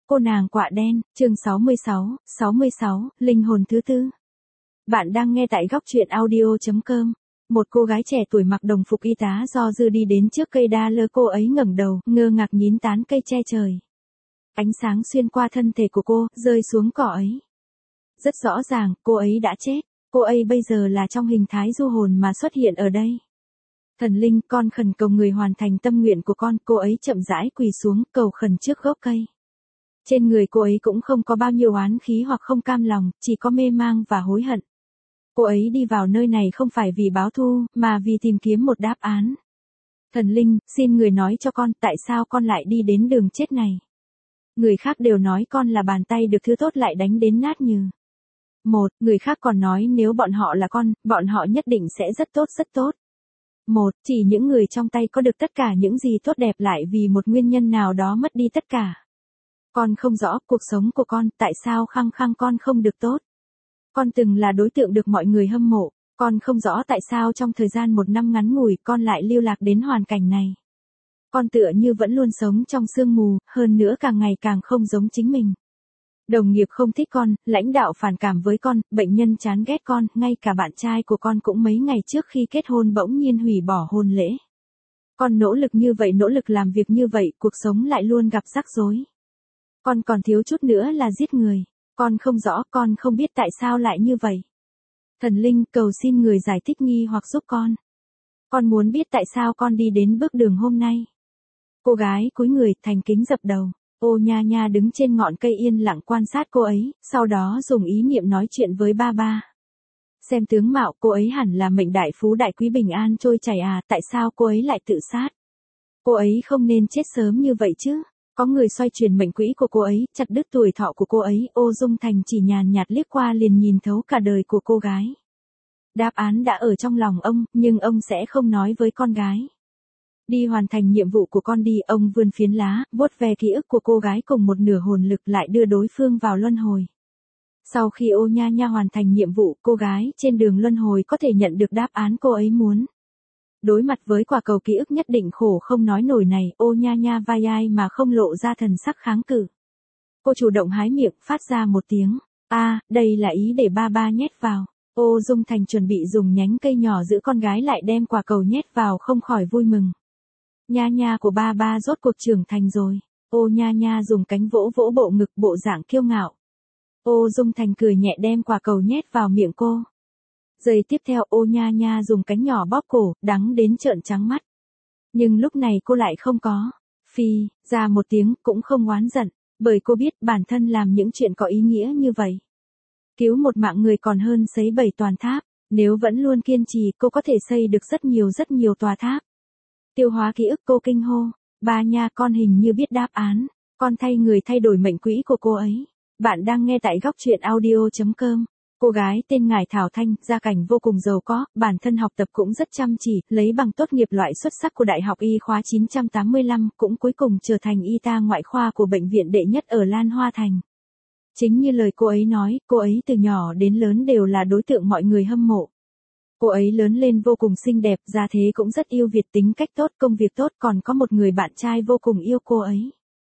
Cô nàng quạ đen, chương 66, linh hồn thứ tư. Bạn đang nghe tại góc truyện audio.com. Một cô gái trẻ tuổi mặc đồng phục y tá do dư đi đến trước cây đa lơ, cô ấy ngẩng đầu, ngơ ngác nhìn tán cây che trời. Ánh sáng xuyên qua thân thể của cô, rơi xuống cỏ ấy. Rất rõ ràng, cô ấy đã chết. Cô ấy bây giờ là trong hình thái du hồn mà xuất hiện ở đây. Thần linh, con khẩn cầu người hoàn thành tâm nguyện của con. Cô ấy chậm rãi quỳ xuống, cầu khẩn trước gốc cây. Trên người cô ấy cũng không có bao nhiêu oán khí hoặc không cam lòng, chỉ có mê mang và hối hận. Cô ấy đi vào nơi này không phải vì báo thù, mà vì tìm kiếm một đáp án. Thần linh, xin người nói cho con, tại sao con lại đi đến đường chết này? Người khác đều nói con là bàn tay được thứ tốt lại đánh đến nát nhừ. Người khác còn nói nếu bọn họ là con, bọn họ nhất định sẽ rất tốt rất tốt. Chỉ những người trong tay có được tất cả những gì tốt đẹp lại vì một nguyên nhân nào đó mất đi tất cả. Con không rõ cuộc sống của con, tại sao khăng khăng con không được tốt. Con từng là đối tượng được mọi người hâm mộ, con không rõ tại sao trong thời gian 1 năm ngắn ngủi con lại lưu lạc đến hoàn cảnh này. Con tựa như vẫn luôn sống trong sương mù, hơn nữa càng ngày càng không giống chính mình. Đồng nghiệp không thích con, lãnh đạo phản cảm với con, bệnh nhân chán ghét con, ngay cả bạn trai của con cũng mấy ngày trước khi kết hôn bỗng nhiên hủy bỏ hôn lễ. Con nỗ lực như vậy, nỗ lực làm việc như vậy, cuộc sống lại luôn gặp rắc rối. Con còn thiếu chút nữa là giết người. Con không rõ, con không biết tại sao lại như vậy. Thần linh, cầu xin người giải thích nghi hoặc giúp con. Con muốn biết tại sao con đi đến bước đường hôm nay. Cô gái cúi người, thành kính dập đầu. Ô Nha Nha đứng trên ngọn cây yên lặng quan sát cô ấy, sau đó dùng ý niệm nói chuyện với ba ba. Xem tướng mạo, cô ấy hẳn là mệnh đại phú đại quý bình an trôi chảy à, tại sao cô ấy lại tự sát? Cô ấy không nên chết sớm như vậy chứ. Có người xoay chuyển mệnh quỹ của cô ấy, chặt đứt tuổi thọ của cô ấy. Ô Dung Thành chỉ nhàn nhạt liếc qua liền nhìn thấu cả đời của cô gái. Đáp án đã ở trong lòng ông, nhưng ông sẽ không nói với con gái. Đi hoàn thành nhiệm vụ của con đi, ông vươn phiến lá, vuốt ve ký ức của cô gái cùng một nửa hồn lực lại đưa đối phương vào luân hồi. Sau khi Ô Nha Nha hoàn thành nhiệm vụ, cô gái trên đường luân hồi có thể nhận được đáp án cô ấy muốn. Đối mặt với quả cầu ký ức nhất định khổ không nói nổi này, Ô Nha Nha vai ai mà không lộ ra thần sắc kháng cự. Cô chủ động hái miệng, phát ra một tiếng. Đây là ý để ba ba nhét vào. Ô Dung Thành chuẩn bị dùng nhánh cây nhỏ giữ con gái lại đem quả cầu nhét vào không khỏi vui mừng. Nha Nha của ba ba rốt cuộc trưởng thành rồi. Ô Nha Nha dùng cánh vỗ vỗ bộ ngực, bộ dạng kiêu ngạo. Ô Dung Thành cười nhẹ đem quả cầu nhét vào miệng cô. Giây tiếp theo Ô Nha Nha dùng cánh nhỏ bóp cổ, đắng đến trợn trắng mắt. Nhưng lúc này cô lại không có. Phi, ra một tiếng, cũng không oán giận, bởi cô biết bản thân làm những chuyện có ý nghĩa như vậy. Cứu một mạng người còn hơn xây 7 toàn tháp, nếu vẫn luôn kiên trì cô có thể xây được rất nhiều tòa tháp. Tiêu hóa ký ức, cô kinh hô. Ba Nha, con hình như biết đáp án, con thay người thay đổi mệnh quỹ của cô ấy. Bạn đang nghe tại góc truyện audio.com. Cô gái tên Ngải Thảo Thanh, gia cảnh vô cùng giàu có, bản thân học tập cũng rất chăm chỉ, lấy bằng tốt nghiệp loại xuất sắc của Đại học Y khóa 985, cũng cuối cùng trở thành y tá ngoại khoa của bệnh viện đệ nhất ở Lan Hoa Thành. Chính như lời cô ấy nói, cô ấy từ nhỏ đến lớn đều là đối tượng mọi người hâm mộ. Cô ấy lớn lên vô cùng xinh đẹp, gia thế cũng rất yêu Việt, tính cách tốt, công việc tốt, còn có một người bạn trai vô cùng yêu cô ấy.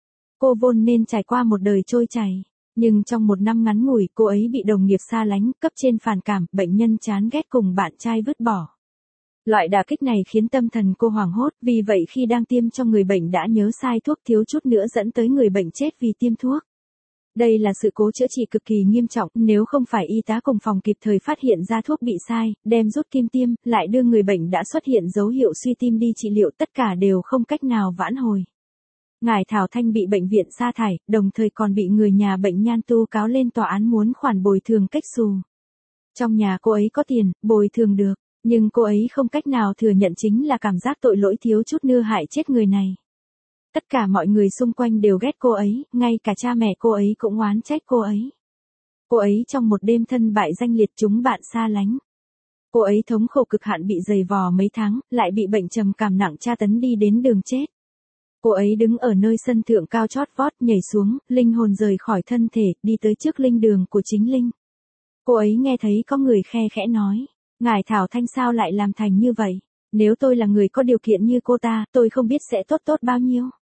Cô vốn nên trải qua một đời trôi chảy. Nhưng trong 1 năm ngắn ngủi, cô ấy bị đồng nghiệp xa lánh, cấp trên phản cảm, bệnh nhân chán ghét cùng bạn trai vứt bỏ. Loại đả kích này khiến tâm thần cô hoảng hốt, vì vậy khi đang tiêm cho người bệnh đã nhớ sai thuốc, thiếu chút nữa dẫn tới người bệnh chết vì tiêm thuốc. Đây là sự cố chữa trị cực kỳ nghiêm trọng, nếu không phải y tá cùng phòng kịp thời phát hiện ra thuốc bị sai, đem rút kim tiêm, lại đưa người bệnh đã xuất hiện dấu hiệu suy tim đi trị liệu, tất cả đều không cách nào vãn hồi. Ngải Thảo Thanh bị bệnh viện sa thải, đồng thời còn bị người nhà bệnh nhan tu cáo lên tòa án muốn khoản bồi thường cách xù. Trong nhà cô ấy có tiền, bồi thường được, nhưng cô ấy không cách nào thừa nhận chính là cảm giác tội lỗi thiếu chút nữa hại chết người này. Tất cả mọi người xung quanh đều ghét cô ấy, ngay cả cha mẹ cô ấy cũng oán trách cô ấy. Cô ấy trong một đêm thân bại danh liệt, chúng bạn xa lánh. Cô ấy thống khổ cực hạn, bị giày vò mấy tháng, lại bị bệnh trầm cảm nặng tra tấn đi đến đường chết. Cô ấy đứng ở nơi sân thượng cao chót vót, nhảy xuống, linh hồn rời khỏi thân thể, đi tới trước linh đường của chính linh. Cô ấy nghe thấy có người khe khẽ nói, Ngải Thảo Thanh sao lại làm thành như vậy? Nếu tôi là người có điều kiện như cô ta, tôi không biết sẽ tốt bao nhiêu.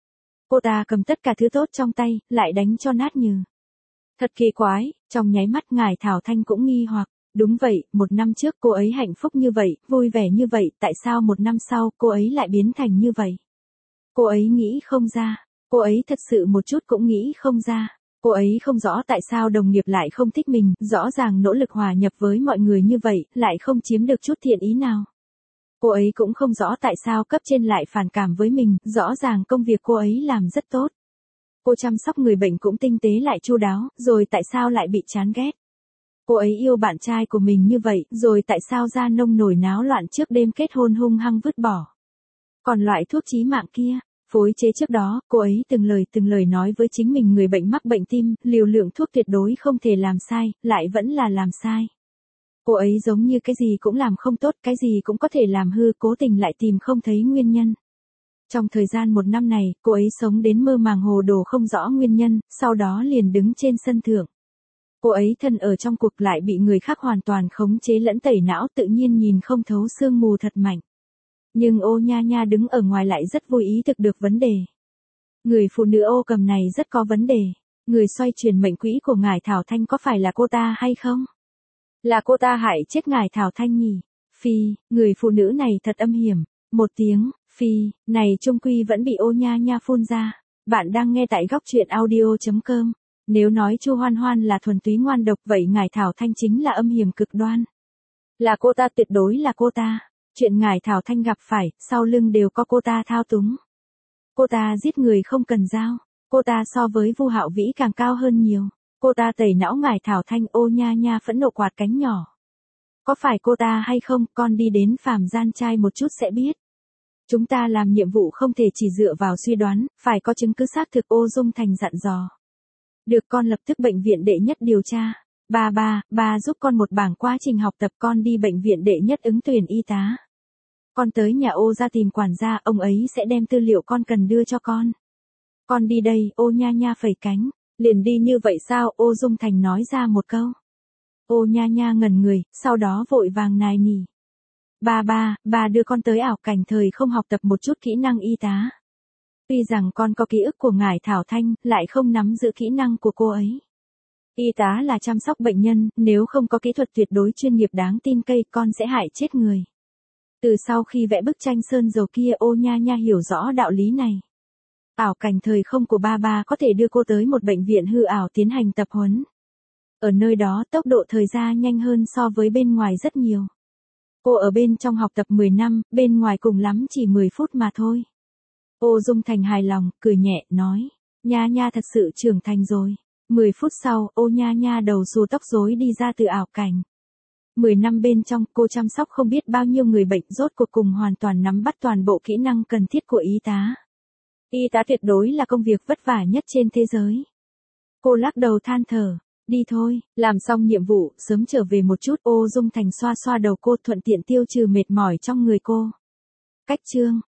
Cô ta cầm tất cả thứ tốt trong tay, lại đánh cho nát nhừ. Thật kỳ quái, trong nháy mắt ngài Thảo Thanh cũng nghi hoặc. Đúng vậy, 1 năm trước cô ấy hạnh phúc như vậy, vui vẻ như vậy, tại sao 1 năm sau cô ấy lại biến thành như vậy? Cô ấy nghĩ không ra, cô ấy thật sự một chút cũng nghĩ không ra. Cô ấy không rõ tại sao đồng nghiệp lại không thích mình, rõ ràng nỗ lực hòa nhập với mọi người như vậy, lại không chiếm được chút thiện ý nào. Cô ấy cũng không rõ tại sao cấp trên lại phản cảm với mình, rõ ràng công việc cô ấy làm rất tốt. Cô chăm sóc người bệnh cũng tinh tế lại chu đáo, rồi tại sao lại bị chán ghét? Cô ấy yêu bạn trai của mình như vậy, rồi tại sao ra nông nổi náo loạn trước đêm kết hôn hung hăng vứt bỏ? Còn loại thuốc chí mạng kia, phối chế trước đó, cô ấy từng lời nói với chính mình người bệnh mắc bệnh tim, liều lượng thuốc tuyệt đối không thể làm sai, lại vẫn là làm sai. Cô ấy giống như cái gì cũng làm không tốt, cái gì cũng có thể làm hư, cố tình lại tìm không thấy nguyên nhân. Trong thời gian 1 năm này, cô ấy sống đến mơ màng hồ đồ không rõ nguyên nhân, sau đó liền đứng trên sân thượng. Cô ấy thân ở trong cuộc lại bị người khác hoàn toàn khống chế lẫn tẩy não, tự nhiên nhìn không thấu sương mù thật mạnh. Nhưng ô nha nha đứng ở ngoài lại rất vui ý thực được vấn đề. Người phụ nữ ô cầm này rất có vấn đề. Người xoay chuyển mệnh quỹ của ngài Thảo Thanh có phải là cô ta hay không? Là cô ta hại chết ngài Thảo Thanh nhỉ? Phi, người phụ nữ này thật âm hiểm. Một tiếng, phi, này trung quy vẫn bị ô nha nha phun ra. Bạn đang nghe tại góc truyện audio.com. Nếu nói Chu Hoan Hoan là thuần túy ngoan độc, vậy ngài Thảo Thanh chính là âm hiểm cực đoan. Là cô ta, tuyệt đối là cô ta. Chuyện ngài Thảo Thanh gặp phải, sau lưng đều có cô ta thao túng. Cô ta giết người không cần dao. Cô ta so với Vu Hạo Vĩ càng cao hơn nhiều. Cô ta tẩy não ngài Thảo Thanh, ô nha nha phẫn nộ quạt cánh nhỏ. Có phải cô ta hay không, con đi đến phàm gian trai một chút sẽ biết. Chúng ta làm nhiệm vụ không thể chỉ dựa vào suy đoán, phải có chứng cứ xác thực, ô Dung Thành dặn dò. Được, con lập tức bệnh viện đệ nhất điều tra. Ba giúp con một bảng quá trình học tập, con đi bệnh viện đệ nhất ứng tuyển y tá. Con tới nhà ô ra tìm quản gia, ông ấy sẽ đem tư liệu con cần đưa cho con. Con đi đây, ô nha nha phẩy cánh. Liền đi như vậy sao, ô Dung Thành nói ra một câu. Ô nha nha ngẩn người, sau đó vội vàng nài nỉ. Ba đưa con tới ảo cảnh thời không học tập một chút kỹ năng y tá. Tuy rằng con có ký ức của ngài Thảo Thanh, lại không nắm giữ kỹ năng của cô ấy. Y tá là chăm sóc bệnh nhân, nếu không có kỹ thuật tuyệt đối chuyên nghiệp đáng tin cậy, con sẽ hại chết người. Từ sau khi vẽ bức tranh sơn dầu kia, ô nha nha hiểu rõ đạo lý này. Ảo cảnh thời không của ba có thể đưa cô tới một bệnh viện hư ảo tiến hành tập huấn. Ở nơi đó tốc độ thời gian nhanh hơn so với bên ngoài rất nhiều. Cô ở bên trong học tập 10 năm, bên ngoài cùng lắm chỉ 10 phút mà thôi. Ô Dung Thành hài lòng, cười nhẹ, nói. Nha nha thật sự trưởng thành rồi. 10 phút sau, ô nha nha đầu xù tóc rối đi ra từ ảo cảnh. 10 năm bên trong, cô chăm sóc không biết bao nhiêu người bệnh, rốt cuộc cùng hoàn toàn nắm bắt toàn bộ kỹ năng cần thiết của y tá. Y tá tuyệt đối là công việc vất vả nhất trên thế giới. Cô lắc đầu than thở. Đi thôi, làm xong nhiệm vụ, sớm trở về một chút. Ô Dung Thành xoa xoa đầu cô, thuận tiện tiêu trừ mệt mỏi trong người cô. Cách chương